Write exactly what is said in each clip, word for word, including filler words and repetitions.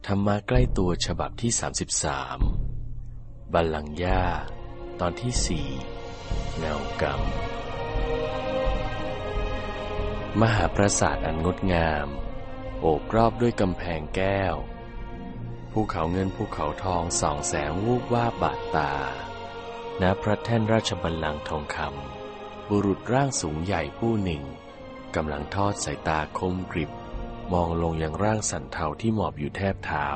ธรรมะใกล้ตัวฉบับที่สามสิบสามบัลลังก์หญ้าตอนที่สี่เงากรรมมหาปราสาทอันงดงามโอบรอบด้วยกำแพงแก้วภูเขาเงินภูเขาทองส่องแสงวูบวาบบาดตาณพระแท่นราชบัลลังก์ทองคำบุรุษร่างสูงใหญ่ผู้หนึ่งกำลังทอดสายตาคมกริบมองลงยังร่างสันเทาที่หมอบอยู่แทบเท้า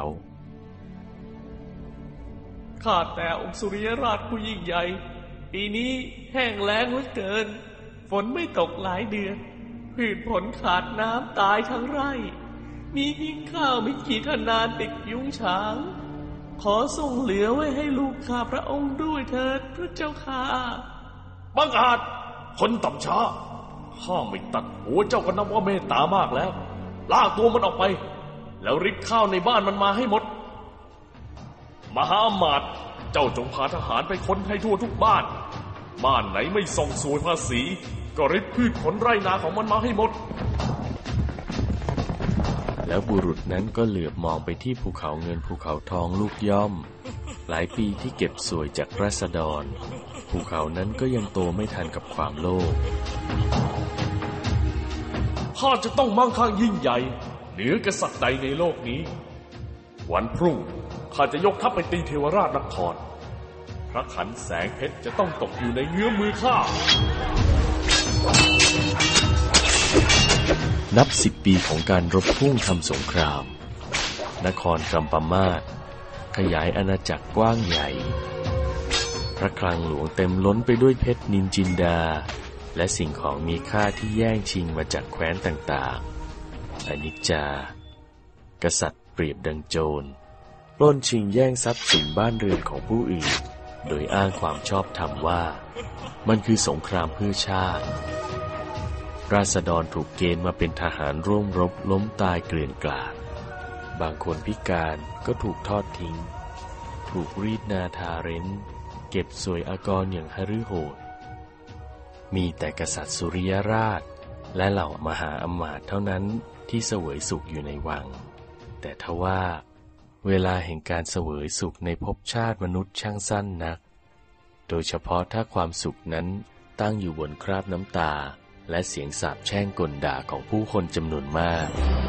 ข้าแต่องค์สุริยราชผู้ยิ่งใหญ่ปีนี้แห้งแล้งเหลือเกินฝนไม่ตกหลายเดือนพืชผลขาดน้ำตายทั้งไร่มีเพียงข้าวไม่กี่ทนานติดยุ้งฉางขอส่งเหลือไว้ให้ลูกข้าพระองค์ด้วยเถิดพระเจ้าค่ะบังอาจคนต่ำช้าข้าไม่ตัดหัวเจ้าก็นับว่าเมตตามากแล้วลากตัวมันออกไปแล้วริบข้าวในบ้านมันมาให้หมดมหาอมาตย์เจ้าจงพาทหารไปค้นให้ทั่วทุกบ้านบ้านไหนไม่ส่งสวยภาษีก็ริบพืชผลไร่นาของมันมาให้หมดแล้วบุรุษนั้นก็เหลือบมองไปที่ภูเขาเงินภูเขาทองลูกย่อมหลายปีที่เก็บสวยจากราษฎรภูเขานั้นก็ยังโตไม่ทันกับความโลภข้าจะต้องมั่งคั่งยิ่งใหญ่เหนือกษัตริย์ใดในโลกนี้วันพรุ่งข้าจะยกทัพไปตีเทวราชนครพระขันแสงเพชรจะต้องตกอยู่ในเงื้อมือข้านับสิบปีของการรบพุ่งทำสงครามนครกัมปมาศขยายอาณาจักรกว้างใหญ่พระคลังหลวงเต็มล้นไปด้วยเพชรนินจินดาและสิ่งของมีค่าที่แย่งชิงมาจากแคว้นต่างๆอนิจจากษัตริย์เปรียบดังโจรปล้นชิงแย่งทรัพย์สินบ้านเรือนของผู้อื่นโดยอ้างความชอบธรรมว่ามันคือสงครามเพื่อชาติราษฎรถูกเกณฑ์มาเป็นทหารร่วมรบล้มตายเกลื่อนกลาดบางคนพิการก็ถูกทอดทิ้งถูกรีดนาทาเร้นเก็บสวยอากรอย่างหฤโหดมีแต่กษัตริย์สุริยราชและเหล่ามหาอมาตย์เท่านั้นที่เสวยสุขอยู่ในวังแต่ทว่าเวลาแห่งการเสวยสุขในภพชาติมนุษย์ช่างสั้นนักโดยเฉพาะถ้าความสุขนั้นตั้งอยู่บนคราบน้ำตาและเสียงสาปแช่งกลด่าของผู้คนจำนวนมาก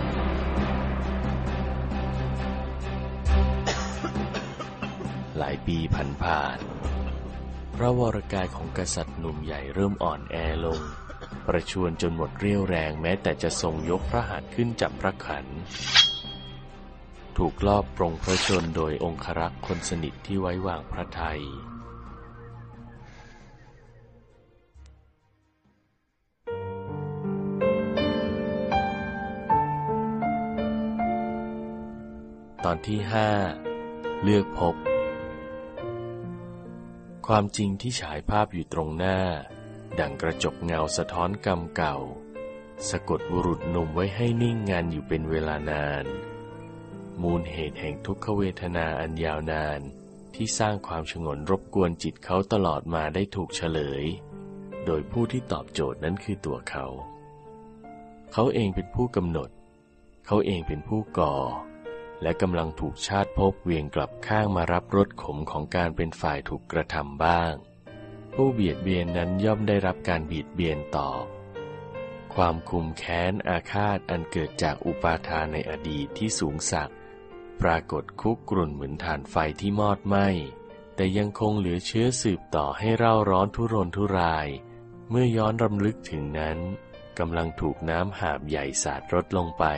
หลายปีผ่านผ่านพระวรกายของกษัตริย์หนุ่มใหญ่เริ่มอ่อนแอลงประชวรจนหมดเรี่ยวแรงแม้แต่จะทรงยกพระหัตถ์ขึ้นจับพระขันถูกลอบปรงพระชนโดยองครักษ์คนสนิทที่ไว้วางพระทัยตอนที่ห้าเลือกพบความจริงที่ฉายภาพอยู่ตรงหน้าดั่งกระจกเงาสะท้อนกรรมเก่าสะกดบุรุษหนุ่มไว้ให้นิ่งงันอยู่เป็นเวลานานมูลเหตุแห่งทุกขเวทนาอันยาวนานที่สร้างความฉงนรบกวนจิตเขาตลอดมาได้ถูกเฉลยโดยผู้ที่ตอบโจทย์นั้นคือตัวเขาเขาเองเป็นผู้กำหนดเขาเองเป็นผู้ก่อและกำลังถูกชาติภพเวียงกลับข้างมารับรสขมของการเป็นฝ่ายถูกกระทำบ้างผู้เบียดเบียนนั้นย่อมได้รับการเบียดเบียนตอบความคุมแค้นอาฆาตอันเกิดจากอุปาทานในอดีตที่สูงสักปรากฏคุกกรุ่นเหมือนถ่านไฟที่มอดไหม้แต่ยังคงเหลือเชื้อสืบต่อให้เร่าร้อนทุรนทุรายเมื่อย้อนรำลึกถึงนั้นกำลังถูกน้ำหาบใหญ่สาดรดลงไป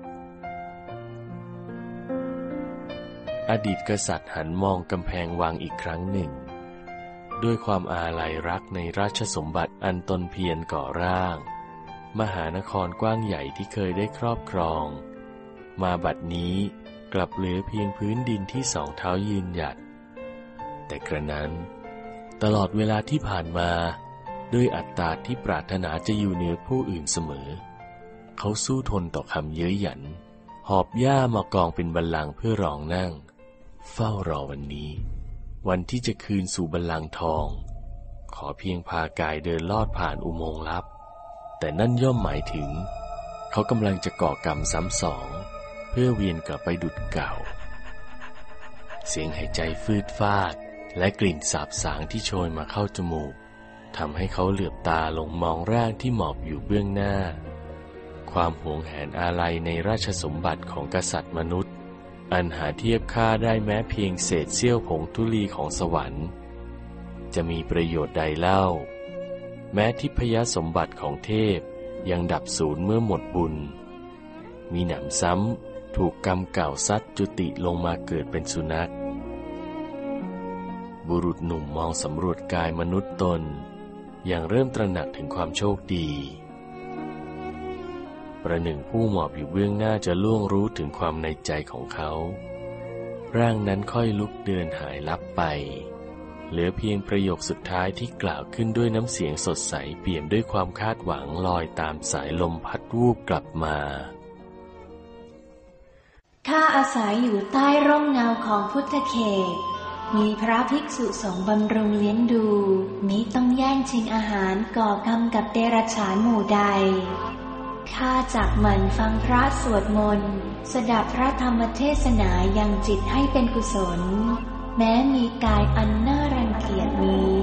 อดีตกษัตริย์หันมองกำแพงวังอีกครั้งหนึ่งด้วยความอาลัยรักในราชสมบัติอันตนเพียรก่อร่างมหานครกว้างใหญ่ที่เคยได้ครอบครองมาบัดนี้กลับเหลือเพียงพื้นดินที่สองเท้ายืนหยัดแต่กระนั้นตลอดเวลาที่ผ่านมาด้วยอัตตาที่ปรารถนาจะอยู่เหนือผู้อื่นเสมอเขาสู้ทนต่อคำเย้ยหยันหอบหญ้ามากองเป็นบัลลังก์เพื่อรองนั่งเฝ้ารอวันนี้วันที่จะคืนสู่บัลลังก์ทองขอเพียงพากายเดินลอดผ่านอุโมงค์ลับแต่นั่นย่อมหมายถึงเขากำลังจะก่อกรรมซ้ำสองเพื่อเวียนกลับไปดุจเก่าเสียงหายใจฟืดฟาดและกลิ่นสาบสางที่โชยมาเข้าจมูกทำให้เขาเหลือบตาลงมองร่างที่หมอบอยู่เบื้องหน้าความหวงแหนอาลัยในราชสมบัติของกษัตริย์มนุษย์อันหาเทียบค่าได้แม้เพียงเศษเสี้ยวผงธุลีของสวรรค์จะมีประโยชน์ใดเล่าแม้ทิพยสมบัติของเทพยังดับสูญเมื่อหมดบุญมีหนำซ้ำถูกกรรมเก่าซัดจุติลงมาเกิดเป็นสุนัขบุรุษหนุ่มมองสำรวจกายมนุษย์ตนอย่างเริ่มตระหนักถึงความโชคดีประหนึ่งผู้หมอบอยู่เบื้องหน้าจะล่วงรู้ถึงความในใจของเขาร่างนั้นค่อยลุกเดินหายลับไปเหลือเพียงประโยคสุดท้ายที่กล่าวขึ้นด้วยน้ำเสียงสดใสเปี่ยมด้วยความคาดหวังลอยตามสายลมพัดวูบกลับมาข้าอาศัยอยู่ใต้ร่มเงาของพุทธเขตมีพระภิกษุสงฆ์บำรุงเลี้ยงดูมิต้องแย่งชิงอาหารก่อกรรมกับเดรัจฉานหมู่ใดข้าจักหมั่นฟังพระสวดมนต์สดับพระธรรมเทศนายังจิตให้เป็นกุศลแม้มีกายอันน่ารังเกียจนี้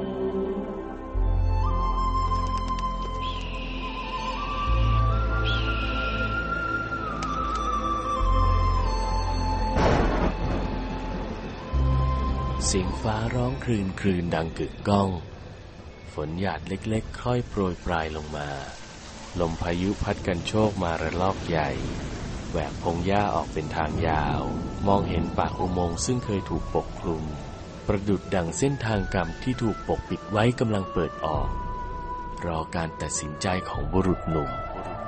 เสียงฟ้าร้องครืนครืนดังกึกก้องฝนหยาดเล็กๆค่อยโปรยปลายลงมาลมพายุพัดกันโชกมาระลอกใหญ่แหวกพงหญ้าออกเป็นทางยาวมองเห็นปากอุโมงค์ซึ่งเคยถูกปกคลุมประดุจดังเส้นทางกรรมที่ถูกปกปิดไว้กำลังเปิดออกรอการตัดสินใจของบุรุษหนุ่ม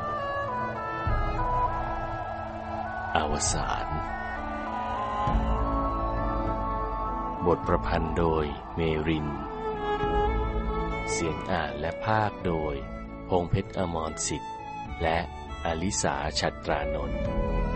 อวสานบทประพันธ์โดยเมรินเสียงอ่านและพากย์โดยพงษ์เพชรอมรสิทธิ์และอลิสา ฉัตรานนท์